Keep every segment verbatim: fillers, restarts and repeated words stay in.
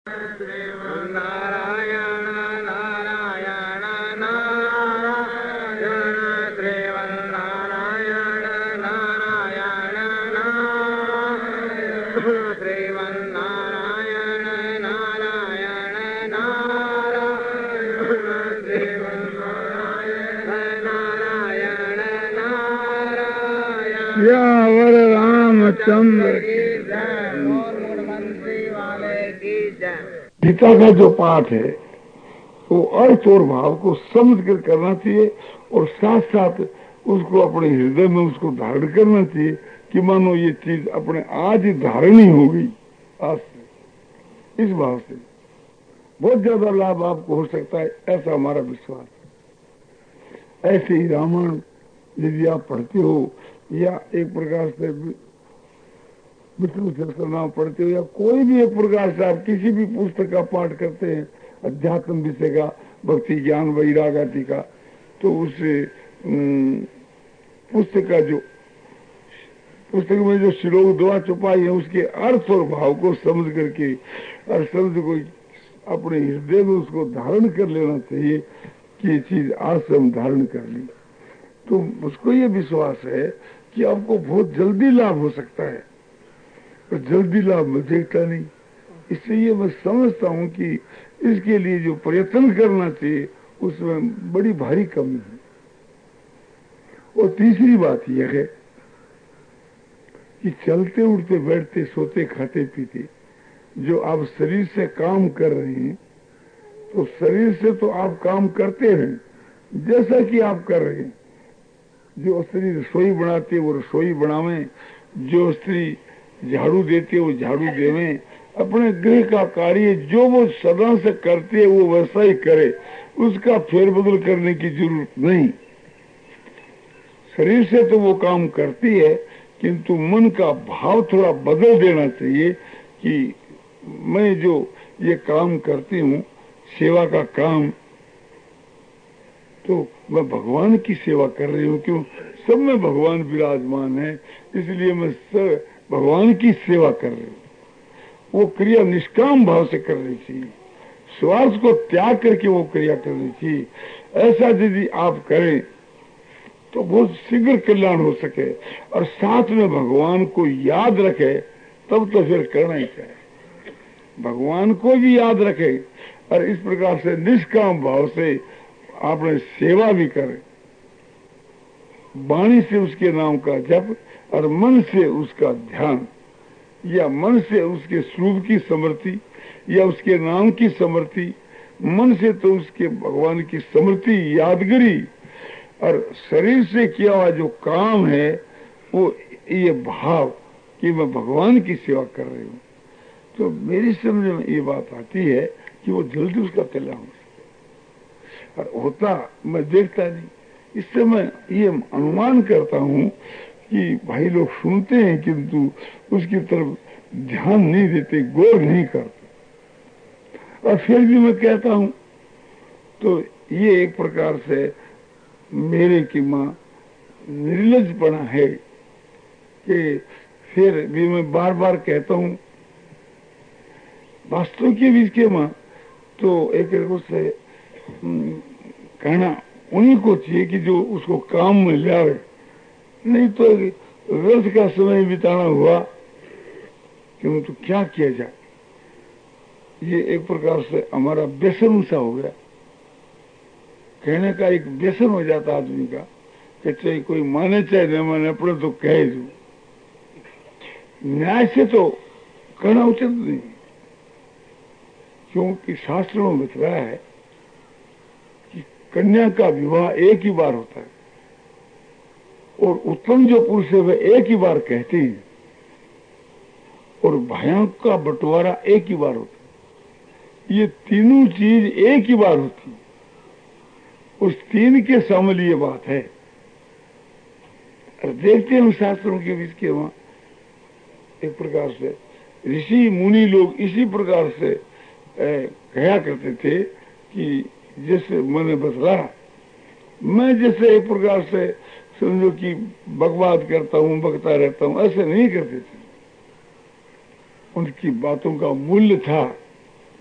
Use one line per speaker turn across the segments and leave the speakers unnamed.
श्रीमन्नारायण नारायण नारायण श्रीमन्नारायण नारायण नारायण श्रीमन्नारायण नारायण नारायण श्रीमन्नारायण नारायण नारायण। या वर रामचंद्र की जय। गीता का जो पाठ है वो अर्थ और भाव को समझ कर करना चाहिए और साथ साथ उसको अपने हृदय में उसको धारण करना चाहिए कि मानो ये चीज अपने आज ही धारण ही हो गई। आज से इस भाव से बहुत ज्यादा लाभ आपको हो सकता है, ऐसा हमारा विश्वास है। ऐसे ही रामायण यदि आप पढ़ते हो या एक प्रकार से विष्णु सहस्त्रनाम पढ़ते हो या कोई भी एक प्रकार से आप किसी भी पुस्तक का पाठ करते हैं, अध्यात्म विषय का, भक्ति ज्ञान वैराग आदि का, तो उस पुस्तक का जो पुस्तक में जो श्लोक दुआ छुपाई है उसके अर्थ और भाव को समझ करके और शब्द को अपने हृदय में उसको धारण कर लेना चाहिए कि ये चीज आज से हम धारण कर ली, तो उसको ये विश्वास है कि आपको बहुत जल्दी लाभ हो सकता है। तो जल्दी लाभ मैं देखता नहीं, इसलिए मैं समझता हूँ कि इसके लिए जो प्रयत्न करना चाहिए उसमें बड़ी भारी कमी है। और तीसरी बात यह है कि चलते उठते बैठते सोते खाते पीते जो आप शरीर से काम कर रहे हैं, तो शरीर से तो आप काम करते हैं जैसा कि आप कर रहे हैं। जो स्त्री रसोई बनाती है वो रसोई बनावे, जो स्त्री झाड़ू देती है वो झाड़ू देवे, अपने गृह का कार्य जो वो सदा से करती है वो वैसा ही करे, उसका फेरबदल करने की जरूरत नहीं। शरीर से तो वो काम करती है किंतु मन का भाव थोड़ा बदल देना चाहिए कि मैं जो ये काम करती हूँ सेवा का काम, तो मैं भगवान की सेवा कर रही हूँ। क्यों? सब में भगवान विराजमान है, इसलिए मैं सब भगवान की सेवा कर रही हूँ। वो क्रिया निष्काम भाव से करनी चाहिए, स्वार्थ को त्याग करके वो क्रिया करनी चाहिए। ऐसा यदि आप करें तो बहुत शीघ्र कल्याण हो सके और साथ में भगवान को याद रखे, तब तो फिर करना ही चाहिए। भगवान को भी याद रखे और इस प्रकार से निष्काम भाव से आपने सेवा भी करें, वाणी से उसके नाम का जप और मन से उसका ध्यान, या मन से उसके स्वरूप की स्मृति या उसके नाम की स्मृति, मन से तो उसके भगवान की स्मृति यादगिरी, और शरीर से किया हुआ जो काम है वो ये भाव कि मैं भगवान की सेवा कर रही हूँ, तो मेरी समझ में ये बात आती है कि वो जल्दी उसका कल्याण हो सकता। और होता मैं देखता नहीं, इससे मैं ये अनुमान करता हूँ कि भाई लोग सुनते हैं किंतु उसकी तरफ ध्यान नहीं देते, गौर नहीं करते। और फिर भी मैं कहता हूँ तो ये एक प्रकार से मेरे की माँ निर्लजपना है कि फिर भी मैं बार बार कहता हूँ वास्तव के बीच के माँ तो एक से कहना उन्हीं को चाहिए कि जो उसको काम में लावे, नहीं तो व्यर्थ का समय बिताना हुआ क्यों, तो क्या किया जाए। ये एक प्रकार से हमारा व्यसन सा हो गया, कहने का एक व्यसन हो जाता आदमी का कि चाहे कोई माने चाहे न माने अपने तो कहे दो। न्याय से तो कहना उचित नहीं, क्योंकि शास्त्रों में बताया है कि कन्या का विवाह एक ही बार होता है और उत्तम जो पुरुष है वह एक ही बार कहते हैं और भयानक का बंटवारा एक ही बार होता है। ये तीनों चीज एक ही बार होती है, उस तीन के शामिल ये बात है। और देखते हैं शास्त्रों के बीच के वहां एक प्रकार से ऋषि मुनि लोग इसी प्रकार से कहा करते थे कि जैसे मैंने बतला, मैं जैसे एक प्रकार से समझो कि बकवाद करता हूँ, बकता रहता हूँ, ऐसे नहीं करते थे। उनकी बातों का मूल्य था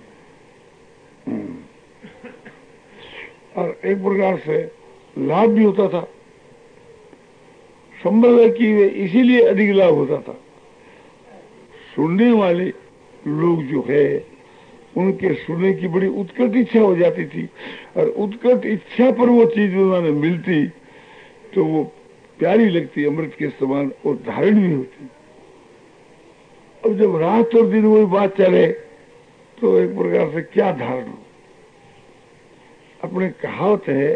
और एक प्रकार से लाभ भी होता था। संभव है कि वे इसीलिए अधिक लाभ होता था। सुनने वाले लोग जो है उनके सुनने की बड़ी उत्कट इच्छा हो जाती थी, और उत्कट इच्छा पर वो चीज उन्हें मिलती तो वो प्यारी लगती, अमृत के समान, और धारण भी होती। अब जब रात और दिन वही बात चले तो एक प्रकार से क्या धारण हो। अपने कहावत है,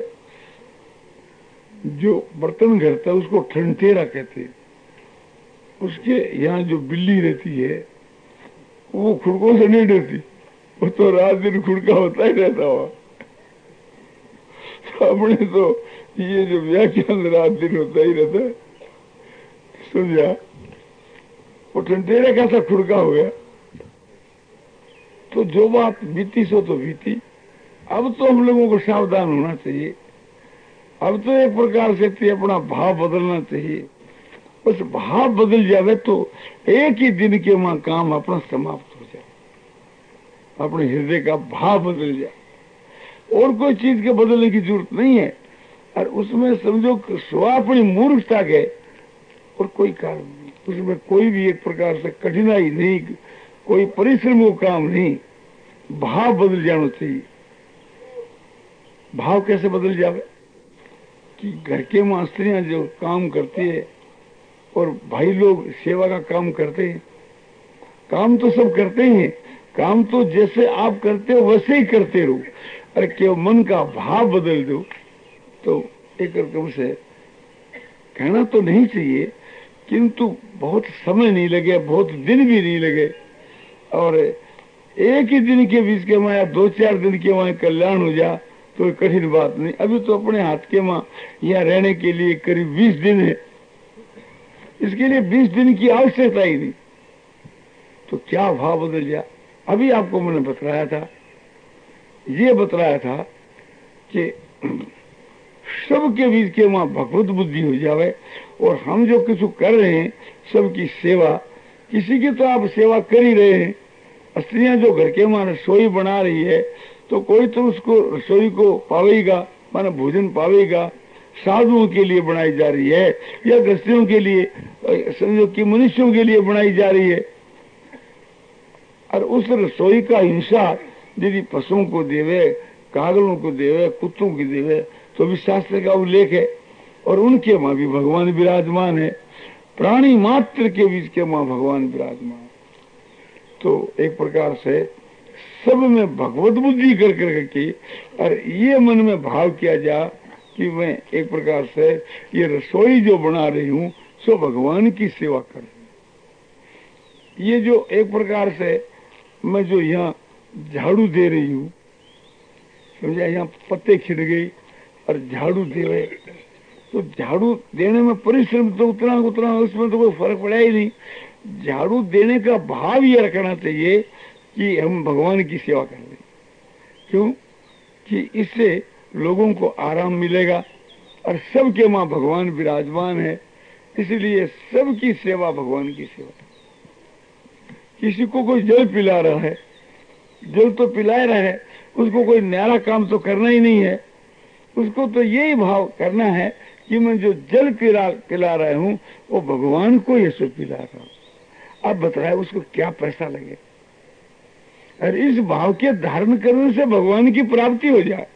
जो बर्तन घरता है उसको ठंटेरा कहते हैं। उसके यहाँ जो बिल्ली रहती है वो खुड़कों से नहीं डरती, वो तो रात दिन खुड़का होता ही रहता हुआ। तो अपने तो ये जो व्याख्यान रात दिन होता ही रहता है, समझा, वो ठंडेरा कैसा खुड़का हो गया। तो जो बात बीती सो तो बीती। अब तो हम लोगों को सावधान होना चाहिए। अब तो एक प्रकार से अपना भाव बदलना चाहिए। बस भाव बदल जावे तो एक ही दिन के वहां काम अपना समाप्त हो जाए, अपने हृदय का भाव बदल जाए, और कोई चीज के बदलने की जरूरत नहीं है। और उसमें समझो स्वापनी मूर्खता के और कोई कारण नहीं, उसमें कोई भी एक प्रकार से कठिनाई नहीं, कोई परिश्रम का काम नहीं। भाव बदल जाना चाहिए। भाव कैसे बदल जावे कि घर के मां स्त्रियां जो काम करती है और भाई लोग सेवा का काम करते हैं, काम तो सब करते हैं, काम तो जैसे आप करते हो वैसे ही करते रहो। अरे केवल मन का भाव बदल दो तो एक रकम से कहना तो नहीं चाहिए, किंतु बहुत समय नहीं लगे, बहुत दिन भी नहीं लगे, और एक ही दिन के बीच के माया दो चार दिन के वहां कल्याण हो जा तो कठिन बात नहीं। अभी तो अपने हाथ के मां यहाँ रहने के लिए करीब बीस दिन है, इसके लिए बीस दिन की आवश्यकता ही नहीं। तो क्या भाव बदल जा। अभी आपको मैंने बतलाया था, ये बतलाया था कि सबके बीच के वहां भगवत बुद्धि हो जावे, और हम जो कुछ कर रहे हैं सबकी सेवा, किसी की तो आप सेवा कर ही रहे हैं। स्त्रियां जो घर के वहां रसोई बना रही है तो कोई तो उसको रसोई को पावेगा, माना भोजन पावेगा। साधुओं के लिए बनाई जा रही है या गृहस्थियों के लिए, समझो कि मनुष्यों के लिए बनाई जा रही है। और उस रसोई का हिंसा यदि पशुओं को देवे, कागलों को देवे, कुत्तों को देवे तो भी शास्त्र का उल्लेख है, और उनके मां भी भगवान विराजमान है। प्राणी मात्र के बीच के मां भगवान विराजमान। तो एक प्रकार से सब में भगवत बुद्धि कर करके, और ये मन में भाव किया जा कि मैं एक प्रकार से ये रसोई जो बना रही हूँ सो भगवान की सेवा कर रही हूँ। ये जो एक प्रकार से मैं जो यहाँ झाड़ू दे रही हूँ, समझा, यहाँ पत्ते खिल गई और झाड़ू दे रहे, तो झाड़ू देने में परिश्रम तो उतना उतना उसमें तो कोई फर्क पड़ा ही नहीं। झाड़ू देने का भाव ये रखना चाहिए कि हम भगवान की सेवा कर रहे हैं। क्यों कि इससे लोगों को आराम मिलेगा, और सबके मां भगवान विराजमान है, इसलिए सबकी सेवा भगवान की सेवा। किसी को कोई जल पिला रहा है, जल तो पिला रहा है, उसको कोई न्यारा काम तो करना ही नहीं है। उसको तो यही भाव करना है कि मैं जो जल पिला पिला रहा हूँ वो भगवान को ये सब पिला रहा हूँ। अब बताए उसको क्या पैसा लगे, और इस भाव के धारण करने से भगवान की प्राप्ति हो जाए।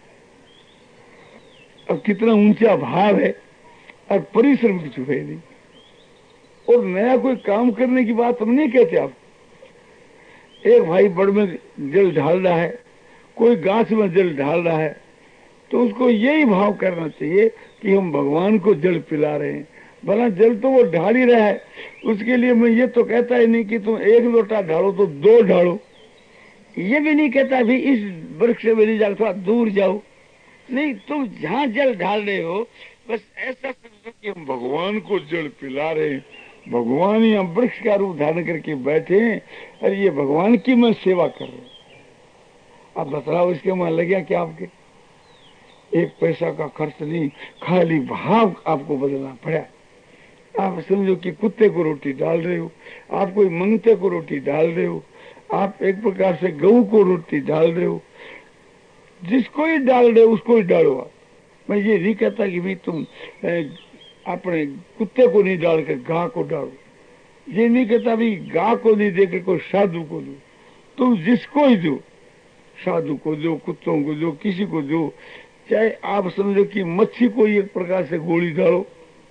अब कितना ऊंचा भाव है, और परिश्रम कुछ है नहीं, और नया कोई काम करने की बात हम नहीं कहते। आप एक भाई बड़ में जल ढाल रहा है, कोई गाछ में जल ढाल रहा है, तो उसको यही भाव करना चाहिए कि हम भगवान को जल पिला रहे हैं। भला जल तो वो ढाल ही रहा है, उसके लिए मैं ये तो कहता ही नहीं कि तुम एक लोटा ढालो तो दो ढालो, ये भी नहीं कहता भी इस वृक्ष से मेरी जाकर थोड़ा दूर जाओ, नहीं, तुम जहाँ जल ढाल रहे हो बस ऐसा समझो कि हम भगवान को जल पिला रहे हैं। भगवान यहाँ वृक्ष का रूप धारण करके बैठे हैं, और ये भगवान की मैं सेवा कर रहा हूँ। अब बताओ इसके वहां लगे क्या आपके? एक पैसा का खर्च नहीं, खाली भाव आपको बदलना पड़ा। आप समझो कि कुत्ते को रोटी डाल रहे हो, आप कोई मंगते को रोटी डाल रहे हो, आप एक प्रकार से गऊ को रोटी डाल रहे हो, जिसको ही डाल दे उसको ही डालो आप। मैं ये नहीं कहता कि भाई तुम अपने कुत्ते को नहीं डाल कर गाय को डालो, ये नहीं कहता भाई गाय को नहीं दे के कोई साधु को दो, तुम जिसको ही दो, साधु को दो, कुत्तों को दो, किसी को दो। चाहे आप समझो कि मच्छी को एक प्रकार से गोली डालो,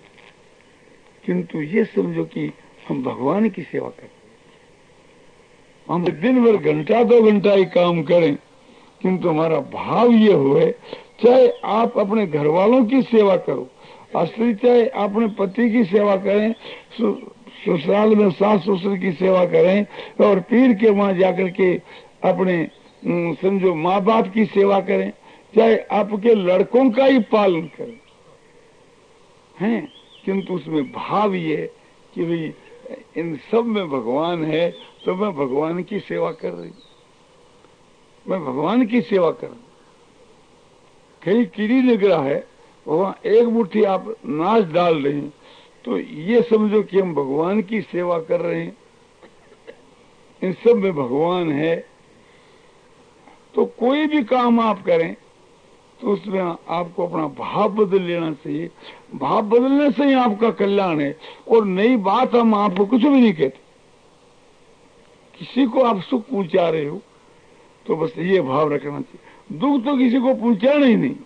किंतु ये समझो कि हम भगवान की सेवा करें। हम दिन भर घंटा दो घंटा ही काम करें, किंतु हमारा भाव ये हुए, चाहे आप अपने घर वालों की सेवा करो, असली चाहे अपने पति की सेवा करें, ससुराल में सास ससुर की सेवा करें, और पीर के वहां जाकर के अपने समझो माँ बाप की सेवा करें, चाहे आपके लड़कों का ही पालन करें, हैं, किंतु उसमें भाव ये कि भाई इन सब में भगवान है, तो मैं भगवान की सेवा कर रही, मैं भगवान की सेवा कर रही। कहीं कीड़ी निगरा है, वहां एक मुट्ठी आप नाश डाल रहे हैं, तो ये समझो कि हम भगवान की सेवा कर रहे हैं। इन सब में भगवान है, तो कोई भी काम आप करें तो उसमें आपको अपना भाव बदल लेना चाहिए। भाव बदलने से ही आपका कल्याण है। और नई बात हम आपको कुछ भी नहीं कहते, किसी को आप सुख पहुंचा रहे हो तो बस ये भाव रखना चाहिए, दुख तो किसी को पहुंचाना ही नहीं।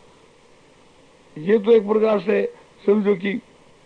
ये तो एक प्रकार से समझो कि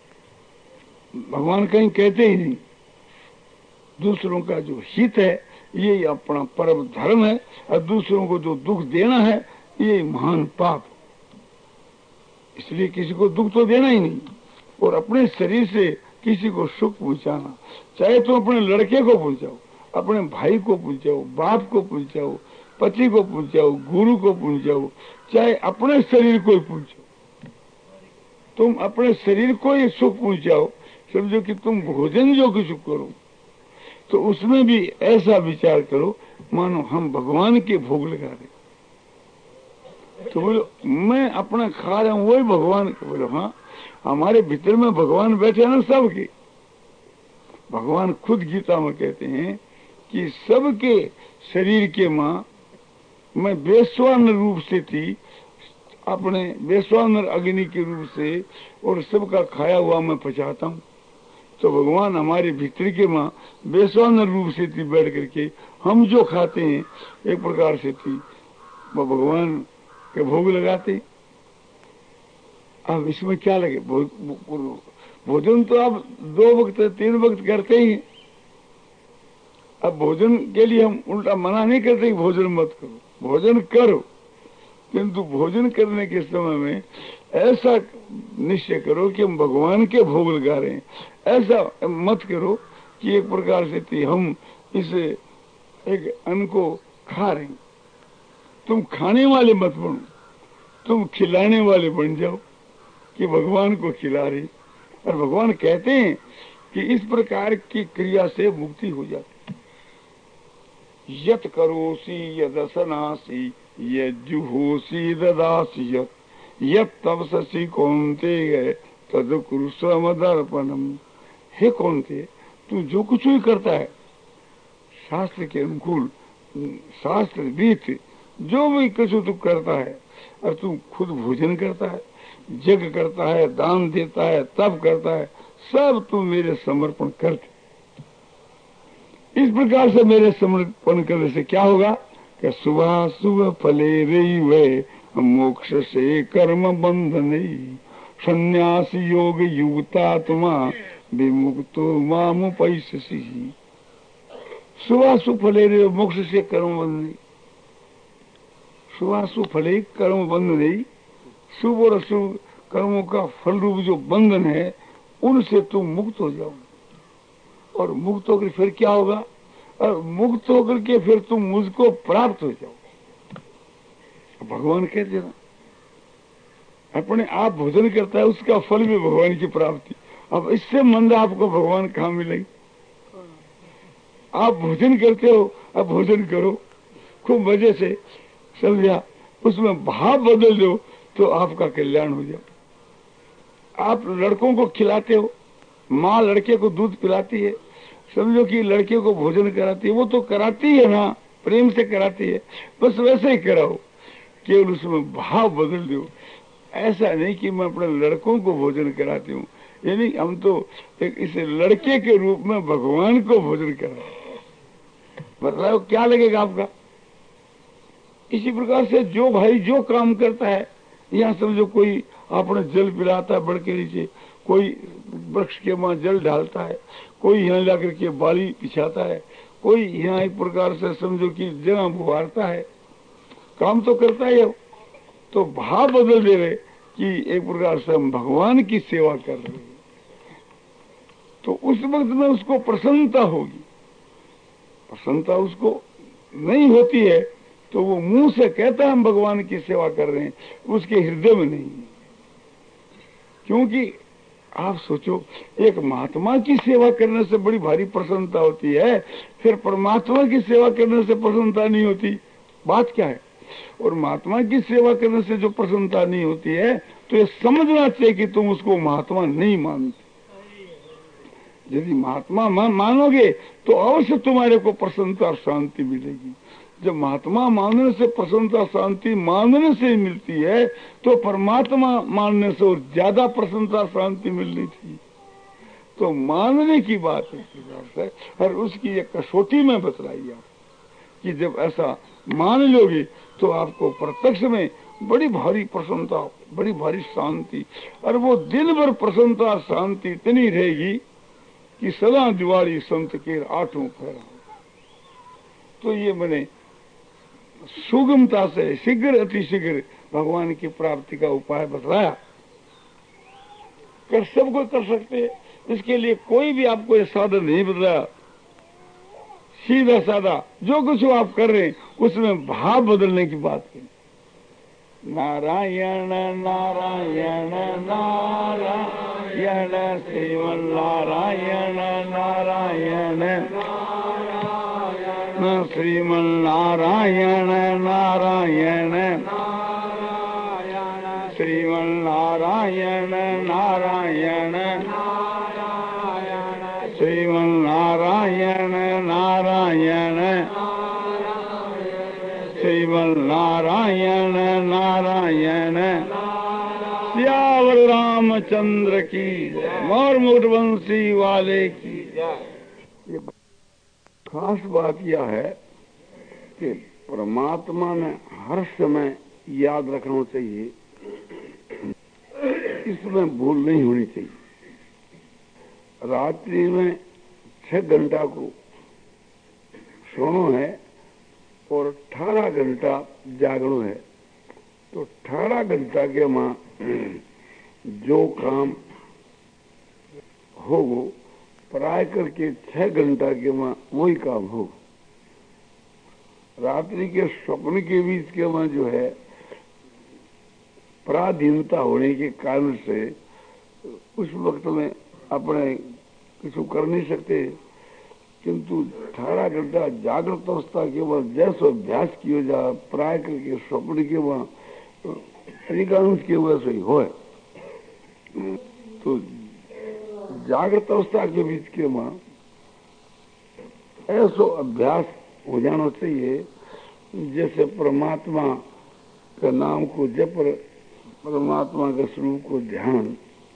भगवान कहीं कहते ही नहीं। दूसरों का जो हित है ये अपना परम धर्म है, और दूसरों को जो दुख देना है ये महान पाप। इसलिए किसी को दुख तो देना ही नहीं, और अपने शरीर से किसी को सुख पहुंचाना, चाहे तो अपने लड़के को पहुंचाओ, अपने भाई को पहुंचाओ, बाप को पहुंचाओ, पति को पहुंचाओ, गुरु को पहुंचाओ, चाहे अपने शरीर को ही पहुंचाओ। तुम अपने शरीर को ही सुख पहुंचाओ। समझो कि तुम भोजन जो कुछ करो तो उसमें भी ऐसा विचार करो मानो हम भगवान के भोग लगा रहे। तो बोलो मैं अपना खा रहा हूं वही भगवान के। बोलो हाँ, हमारे भीतर में भगवान बैठे हैं ना सबके। भगवान खुद गीता में कहते हैं कि सबके शरीर के माँ मैं वैश्वानर रूप से थी, अपने वैश्वानर अग्नि के रूप से, और सबका खाया हुआ मैं पचाता हूँ। तो भगवान हमारे भीतर के माँ वैश्वानर रूप से थी बैठ करके, हम जो खाते हैं एक प्रकार से थी वो भगवान के भोग लगाते। अब इसमें क्या लगे, भोजन तो आप दो वक्त तीन वक्त करते ही। अब भोजन के लिए हम उल्टा मना नहीं करते कि भोजन मत करो, भोजन करो, किंतु भोजन करने के समय में ऐसा निश्चय करो कि हम भगवान के भोग लगा रहे हैं। ऐसा मत करो कि एक प्रकार से थी हम इस एक अन्न को खा रहे हैं। तुम खाने वाले मत बनो, तुम खिलाने वाले बन जाओ कि भगवान को खिला रहे। और भगवान कहते हैं कि इस प्रकार की क्रिया से मुक्ति हो जाती। यत करोसी यदसनासी यज्जुहोसी ददासी यत यत तपसि कौन्तेय तद कुरुष्व दर्पणम। हे कौन्तेय, तू जो कुछ भी करता है शास्त्र के अनुकूल, शास्त्र विहित जो भी कुछ तू करता है, और तू खुद भोजन करता है, यज्ञ करता है, दान देता है, तप करता है, सब तू मेरे समर्पण करते। इस प्रकार से मेरे समर्पण करने से क्या होगा कि सुबह सुबह फले रही वे मोक्ष से कर्म बंधन संन्यास योग युक्तात्मा विमुक्तो माम पैससी। सुबह सुफले रे मोक्ष से कर्म बंधन, सुबह सुफले कर्म बंधन नहीं, शुभ और अशुभ कर्मों का फल रूप जो बंधन है उनसे तुम मुक्त हो जाओ। और मुक्त होकर फिर क्या होगा, और मुक्त होकर के फिर तुम मुझको प्राप्त हो जाओ। भगवान कहते ना अपने आप भोजन करता है उसका फल भी भगवान की प्राप्ति। अब इससे मंद आपको भगवान कहाँ मिलेगी। आप भोजन करते हो, अब भोजन करो खूब मजे से, समझा, उसमें भाव बदल दो तो आपका कल्याण हो जाए। आप लड़कों को खिलाते हो, माँ लड़के को दूध पिलाती है, समझो कि लड़के को भोजन कराती है, वो तो कराती है ना, प्रेम से कराती है, बस वैसे ही कराओ। केवल उसमें भाव बदल दो। ऐसा नहीं कि मैं अपने लड़कों को भोजन कराती हूँ, यानी हम तो एक इस लड़के के रूप में भगवान को भोजन करा। बताओ क्या लगेगा आपका? इसी प्रकार से जो भाई जो काम करता है, यहाँ समझो कोई आपने जल पिलाता है बड़ के नीचे, कोई वृक्ष के वहां जल डालता है, कोई यहाँ जाकर के बाली पिछाता है, कोई यहाँ एक प्रकार से समझो कि जगह बुहारता है, काम तो करता है। तो भाव बदल दे रहे कि एक प्रकार से हम भगवान की सेवा कर रहे हैं, तो उस वक्त में उसको प्रसन्नता होगी। प्रसन्नता उसको नहीं होती है तो वो मुंह से कहता है हम भगवान की सेवा कर रहे हैं, उसके हृदय में नहीं। क्योंकि आप सोचो, एक महात्मा की सेवा करने से बड़ी भारी प्रसन्नता होती है, फिर परमात्मा की सेवा करने से प्रसन्नता नहीं होती, बात क्या है? और महात्मा की सेवा करने से जो प्रसन्नता नहीं होती है, तो ये समझना चाहिए कि तुम उसको महात्मा नहीं मानते। यदि महात्मा मानोगे तो अवश्य तुम्हारे को प्रसन्नता और शांति मिलेगी। जब महात्मा मानने से प्रसन्नता शांति मानने से ही मिलती है, तो परमात्मा मानने से और ज्यादा प्रसन्नता शांति मिलनी चाहिए। तो मानने की बात है, और उसकी एक कसौटी में बतलाई आप कि जब ऐसा मान लोगे तो आपको प्रत्यक्ष में बड़ी भारी प्रसन्नता, बड़ी भारी शांति, और वो दिन भर प्रसन्नता शांति इतनी रहेगी कि सदा दिवाली संत के आठों फेरा। तो ये मैंने सुगमता से शीघ्र अतिशीघ्र भगवान की प्राप्ति का उपाय बताया। कर सबको कर सकते हैं, इसके लिए कोई भी आपको ये साधन नहीं बताया। सीधा साधा जो कुछ आप कर रहे हैं उसमें भाव बदलने की बात करें। नारायण नारायण नारायण श्रीमन नारायण नारायण श्रीमन नारायण नारायण श्रीमन नारायण नारायण श्रीमन नारायण नारायण श्रीमन नारायण नारायण। सियावर रामचंद्र की मोर मुकुटवंशी वाले की जय। खास बात यह है कि परमात्मा ने हर समय याद रखना चाहिए, इसमें भूल नहीं होनी चाहिए। रात्रि में छह घंटा को सोना है और अठारह घंटा जागना है, तो अठारह घंटा के मां जो काम हो प्राय करके छह घंटा के मां वही काम हो। रात्रि के स्वप्न के बीच के मां जो है पराधीनता होने के कारण से उस वक्त में अपने कुछ कर नहीं सकते, किंतु अठारह घंटा जागृत अवस्था के बाद जैसे अभ्यास किया जा प्राय करके स्वप्न के वहां अधिकांश के वैसे ही हो। तो जागृत अवस्था के बीच के वहां ऐसा अभ्यास हो जाना चाहिए जैसे परमात्मा का नाम को जप, परमात्मा के स्वरूप को ध्यान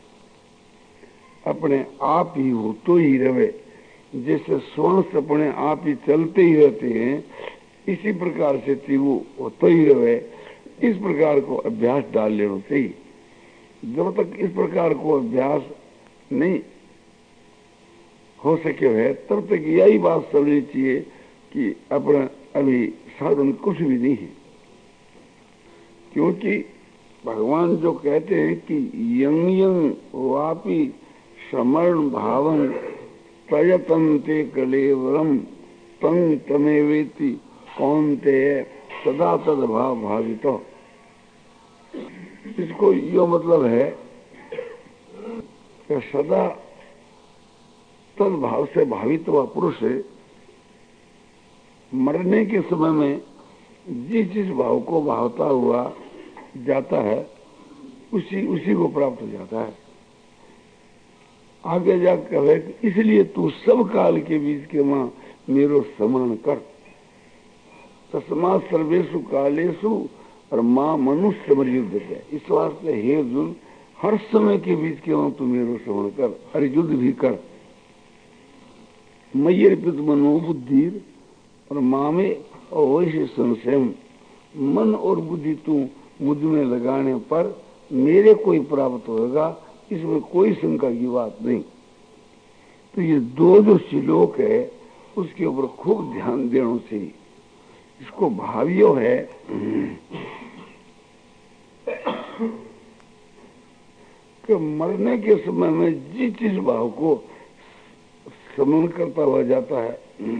अपने आप ही हो तो ही रहे, जैसे श्वास अपने आप ही चलते ही रहते हैं, इसी प्रकार से वो होते ही रहे। इस प्रकार को अभ्यास डाल लेना चाहिए। जब तक इस प्रकार को अभ्यास नहीं हो सके है तब तक यही बात समझनी चाहिए कि अपना अभी साधन कुछ भी नहीं है। क्योंकि भगवान जो कहते हैं कि यंग यंग वापी समरण भावन प्रयतन्ते कलेवरम तंग तमेवेति कौनते सदा तद भाव भावित। इसको यो मतलब है कि सदा तद भाव से भावित हुआ पुरुष मरने के समय में जिस जिस भाव को भावता हुआ जाता है उसी उसी को प्राप्त हो जाता है। आगे जा कहे इसलिए तू सब काल के बीच के मां मेरो समान कर। तस्मात् सर्वेषु कालेषु और माँ मनुष्य समर युद्ध है। इस वास्ते हे अर्जुन हर समय के बीच के वहां तू मेरो श्रवण कर और युद्ध भी कर। मयि अर्पित मनोबुद्धि और माँ में अवश्य संशय, मन और बुद्धि तू मुझ में लगाने पर मेरे कोई प्राप्त होगा, इसमें कोई शंका की बात नहीं। तो ये दो जो श्लोक है उसके ऊपर खूब ध्यान देना चाहिए। इसको भावियो है कि मरने के समय में जिस जिस भाव को स्मरण करता हुआ जाता है,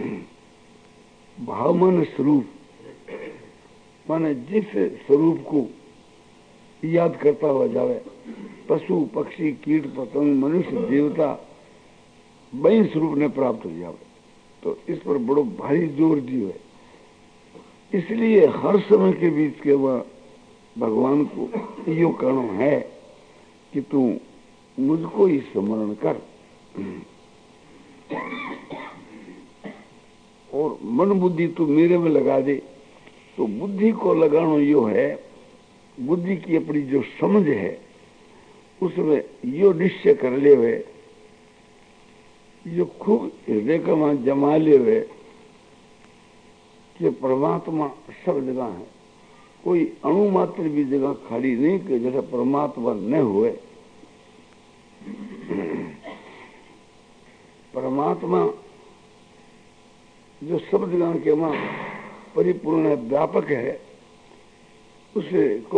भाव मन स्वरूप, माने जिस स्वरूप को याद करता हुआ जावे, पशु पक्षी कीट पतंग मनुष्य देवता वही स्वरूप ने प्राप्त हो जावे। तो इस पर बड़ो भारी जोर दियो है। इसलिए हर समय के बीच के वह भगवान को यो कहना है कि तू मुझको ही स्मरण कर और मन बुद्धि तू मेरे में लगा दे। तो बुद्धि को लगाना यो है, बुद्धि की अपनी जो समझ है उसमें यो निश्चय कर ले हुए, जो खूब हृदय का वहां जमा ले हुए कि परमात्मा सब जगह है, कोई अणु मात्र भी जगह खाली नहीं कि जैसे परमात्मा न हुए। परमात्मा जो सब जगह के वहां परिपूर्ण है, व्यापक है, उसे को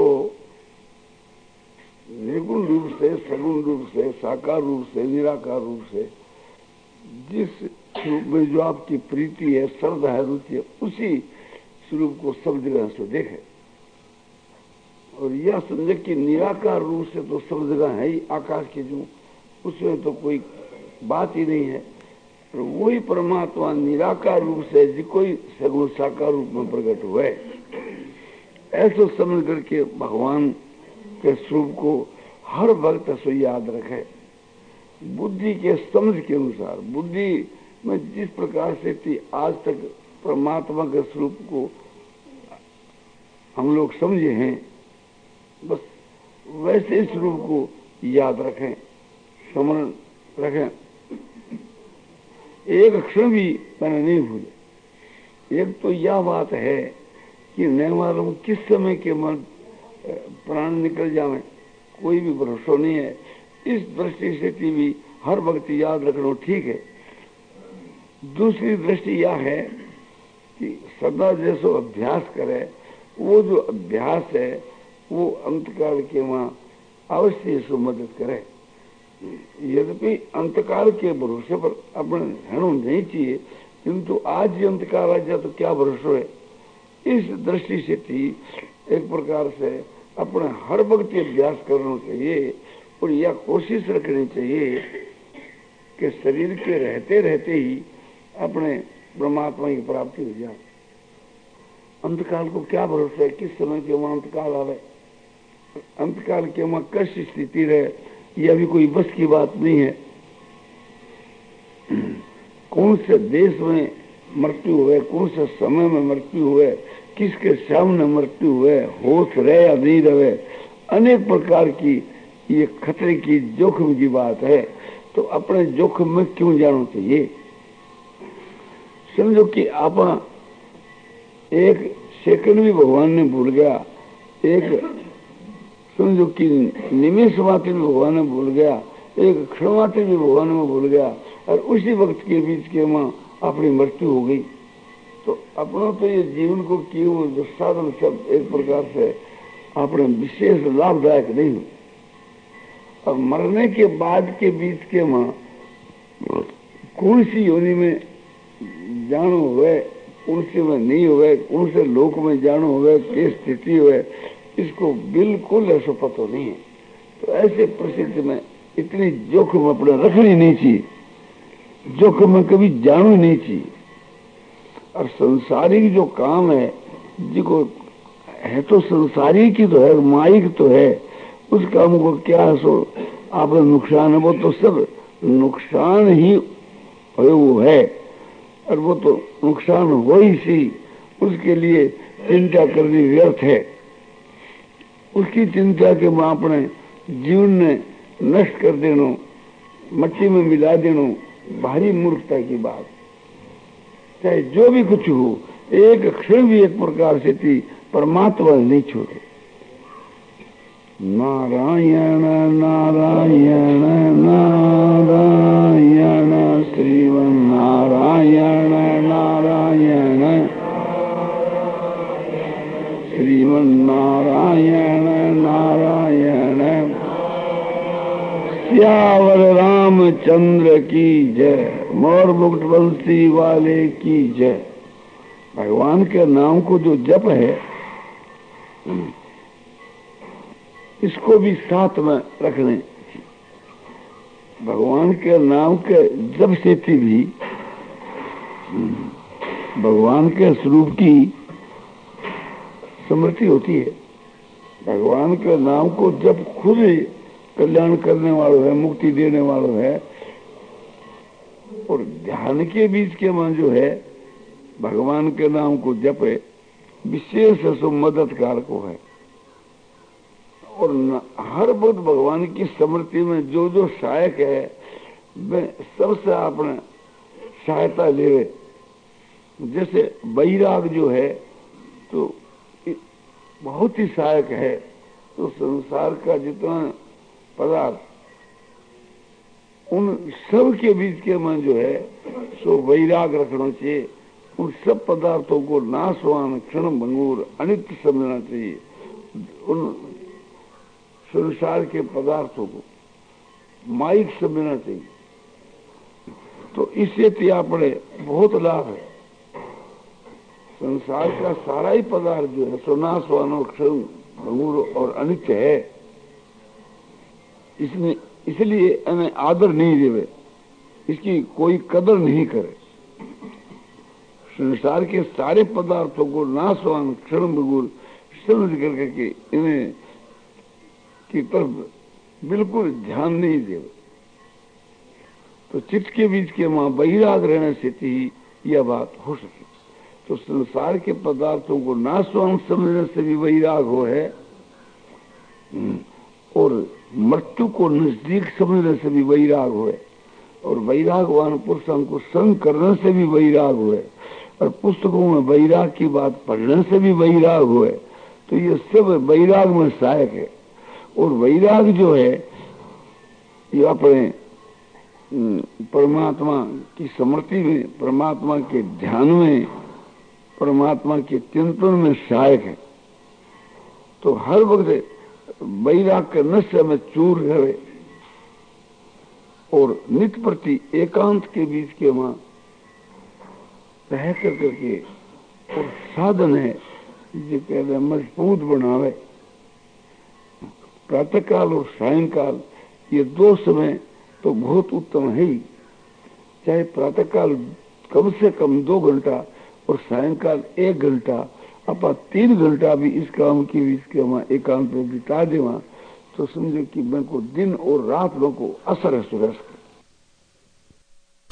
निर्गुण रूप से, सगुण रूप से, साकार रूप से, निराकार रूप से जिस रूप में जो आपकी प्रीति है, श्रद्धा है, रुचि है, उसी स्वरूप को सब जगह से देखे और यह समझे कि निराकार रूप से तो सब जगह है ही, आकाश के जो उसमें तो कोई बात ही नहीं है। और वही परमात्मा निराकार रूप से जो कोई सगुण साकार रूप में प्रकट हुए, ऐसा समझ करके भगवान के स्वरूप को हर वक्त ऐसा याद रखे। बुद्धि के समझ के अनुसार, बुद्धि में जिस प्रकार से थी आज तक परमात्मा के स्वरूप को हम लोग समझे हैं, बस वैसे स्वरूप को याद रखें, स्मरण रखें, एक क्षण भी मैंने नहीं भूले। एक तो यह बात है कि न मालूम किस समय के मन प्राण निकल जावे, कोई भी भरोसा नहीं है। इस दृष्टि से भी हर वक्त याद रखना ठीक है। दूसरी दृष्टि यह है कि सदा जैसो अभ्यास करे, वो जो अभ्यास है वो अंतकाल के वहां अवश्य इसको मदद करे। यद्यपि अंतकाल के भरोसे पर अपने रहना नहीं चाहिए, किंतु आज ये अंतकाल आ जाए तो क्या भरोसा है। इस दृष्टि से थी एक प्रकार से अपने हर वक्त अभ्यास करना चाहिए और यह कोशिश रखनी चाहिए कि शरीर के रहते रहते ही अपने परमात्मा की प्राप्ति हो जाए। अंतकाल को क्या भरोसा है, किस समय के वहां अंतकाल आवे, अंतकाल के वहां कैसी स्थिति रहे, यह भी कोई बस की बात नहीं है। कौन से देश में मृत्यु हुए, कौन से समय में मृत्यु हुए, किसके सामने मृत्यु हुए, होश रहे या नहीं रहे, अनेक प्रकार की ये खतरे की जोखिम की बात है। तो अपने जोखिम में क्यों जाना चाहिए। समझो कि आप एक सेकंड भी भगवान ने भूल गया, एक समझो कि निमेष मात्र भी भगवान ने भूल गया, एक क्षण मात्र भी भगवान में भूल गया और उसी वक्त के बीच के मां अपनी मृत्यु हो गई, तो अपना तो ये जीवन को किए जो साधन सब एक प्रकार से अपने विशेष लाभदायक नहीं हो। और मरने के बाद के बीच के मां कौन सी योनि में जानो हुए, कौन से में नहीं हुए, कौन से लोक में जानो हुए, किस स्थिति हुए, इसको बिल्कुल ऐसा पता नहीं है। तो ऐसे परिस्थिति में इतनी जोखिम अपने रखनी नहीं चाहिए, जोखिम में कभी जानो ही नहीं चाहिए। और संसारिक जो काम है जिसको है तो संसारी की तो है, माइक तो है, उस काम को क्या सो आपका नुकसान है, वो तो सब नुकसान ही वो है और वो तो नुकसान हो ही सी, उसके लिए चिंता करनी व्यर्थ है। उसकी चिंता के मां अपने जीवन ने नष्ट कर देनो, मट्टी में मिला देनो, भारी मूर्खता की बात। चाहे जो भी कुछ हो, एक क्षण भी एक प्रकार से थी परमात्मा नहीं छोड़े। नारायण नारायण नारायण श्रीमन नारायण नारायण श्रीमन नारायण नारायण। श्यावर रामचंद्र की जय, मोर मुकुट बंसी वाले की जय। भगवान के नाम को जो जप है, इसको भी साथ में रखने। भगवान के नाम के जप से भी भगवान के स्वरूप की स्मृति होती है। भगवान के नाम को जब खुद ही कल्याण करने वाला है, मुक्ति देने वाला है, और ध्यान के बीच के मन जो है भगवान के नाम को जपे, विशेष सो मददगार को है। और हर वक्त भगवान की स्मृति में जो जो सहायक है वे सबसे आपने सहायता ले। जैसे वैराग जो है तो बहुत ही सहायक है। तो संसार का जितना पदार्थ, उन सब के बीच के मन जो है सो वैराग रखना चाहिए। उन सब पदार्थों को नाशवान, क्षण भंगुर, अनित्य समझना चाहिए। उन संसार के पदार्थों को माइक समझना चाहिए। तो इससे तो अपने बहुत लाभ है। संसार का सारा ही पदार्थ जो है सो नाशवान, क्षण भंगुर और अनित्य है। इसमें इसलिए इन्हें आदर नहीं देवे, इसकी कोई कदर नहीं करे। संसार के सारे पदार्थों को नाशवान, क्षण भंगुर समझ करके इन्हें की तरफ बिल्कुल ध्यान नहीं देवे। तो चित्त के बीच के वहां वैराग रहने से ही यह बात हो सके। तो संसार के पदार्थों को नाशवान समझने से भी वैराग हो है, और मृत्यु को नजदीक समझने से भी वैराग हो है, और वैरागवान पुरुषों को संग करने से भी वैराग हो है, और पुस्तकों में वैराग की बात पढ़ने से भी वैराग हो है। तो ये सब वैराग में सहायक है। और वैराग जो है ये अपने परमात्मा की स्मृति में, परमात्मा के ध्यान में, परमात्मा के चिंतन में सहायक है। तो हर वक्त वैराग के नशे में चूर रहे और नित्य प्रति एकांत के बीच के वहां रह कर करके और साधन है जो कहते हैं मजबूत बनावे। प्रातःकाल और सायंकाल ये दो समय तो बहुत उत्तम है ही। चाहे प्रातःकाल कम से कम दो घंटा और सायंकाल एक घंटा, अपा तीन घंटा भी इस काम की बीच के वहां एकांत में बिता दे वहां, तो समझो कि मैं को दिन और रात में को असर है सुरस